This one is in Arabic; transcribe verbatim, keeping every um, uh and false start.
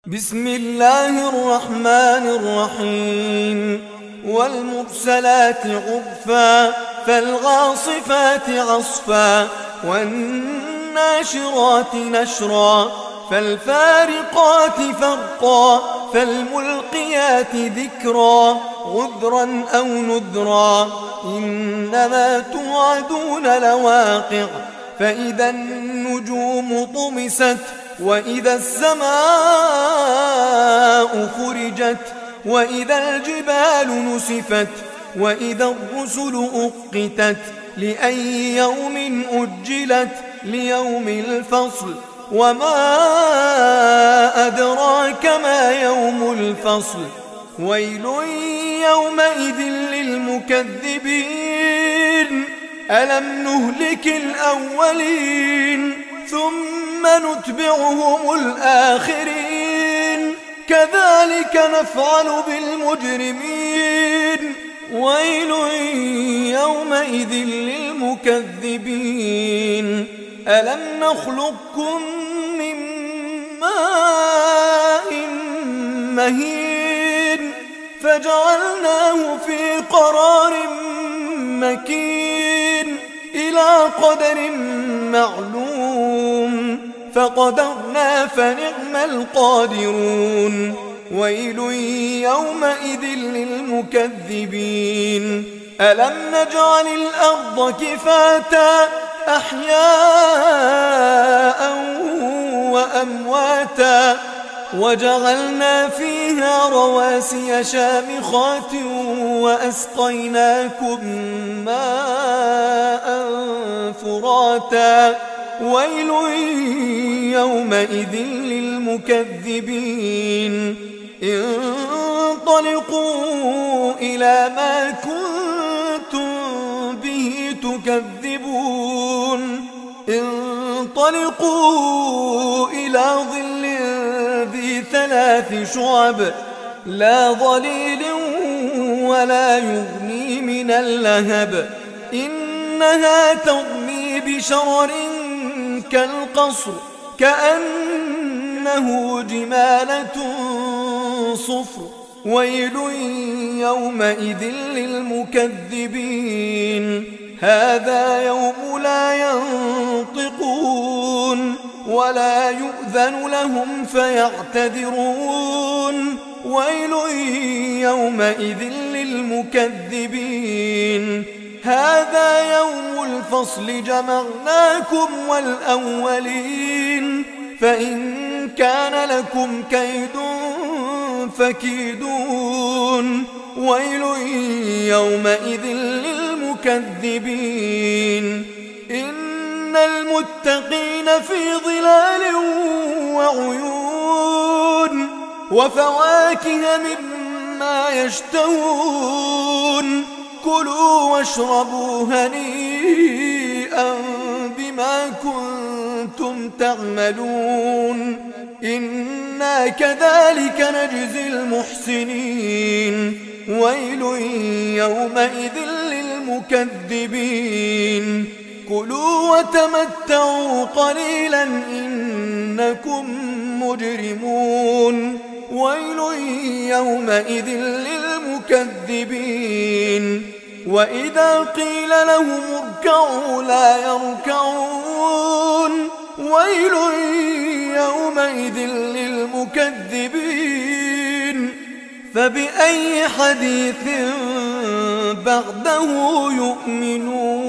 بسم الله الرحمن الرحيم والمرسلات عرفا فالغاصفات عصفا والناشرات نشرا فالفارقات فرقا فالملقيات ذكرا عذرا أو نذرا إنما توعدون لواقع فإذا النجوم طمست وإذا السماء فرجت وإذا الجبال نسفت وإذا الرسل أقتت لأي يوم أجلت ليوم الفصل وما أدراك ما يوم الفصل ويل يومئذ للمكذبين ألم نهلك الأولين ثم نتبعهم الآخرين كذلك نفعل بالمجرمين ويل يومئذ للمكذبين ألم نخلقكم من ماء مهين فجعلناه في قرار مكين إلى قدر معلوم فقدرنا فنعم القادرون ويل يومئذ للمكذبين ألم نجعل الأرض كفاتا أحياء وأمواتا وجعلنا فيها رواسي شامخات وأسقيناكم ماء فراتا ويل يومئذ للمكذبين انطلقوا إلى ما كنتم به تكذبون انطلقوا إلى ظل ذي ثلاث شعب لا ظليل ولا يغني من اللهب إنها ترمي بشرر كالقصر كأنه جمالة صفر ويل يومئذ للمكذبين هذا يوم لا ينطقون ولا يؤذن لهم فيعتذرون ويل يومئذ للمكذبين هذا يوم الفصل جمعناكم والأولين فإن كان لكم كيد فكيدون ويل يومئذ للمكذبين إن المتقين في ظلال وعيون وفواكه مما يشتهون كلوا واشربوا هنيئا بما كنتم تعملون إنا كذلك نجزي المحسنين ويل يومئذ للمكذبين كلوا وتمتعوا قليلا إنكم مجرمون ويل يومئذ للمكذبين وإذا قيل لهم اركعوا لا يركعون ويل يومئذ للمكذبين فبأي حديث بعده يؤمنون.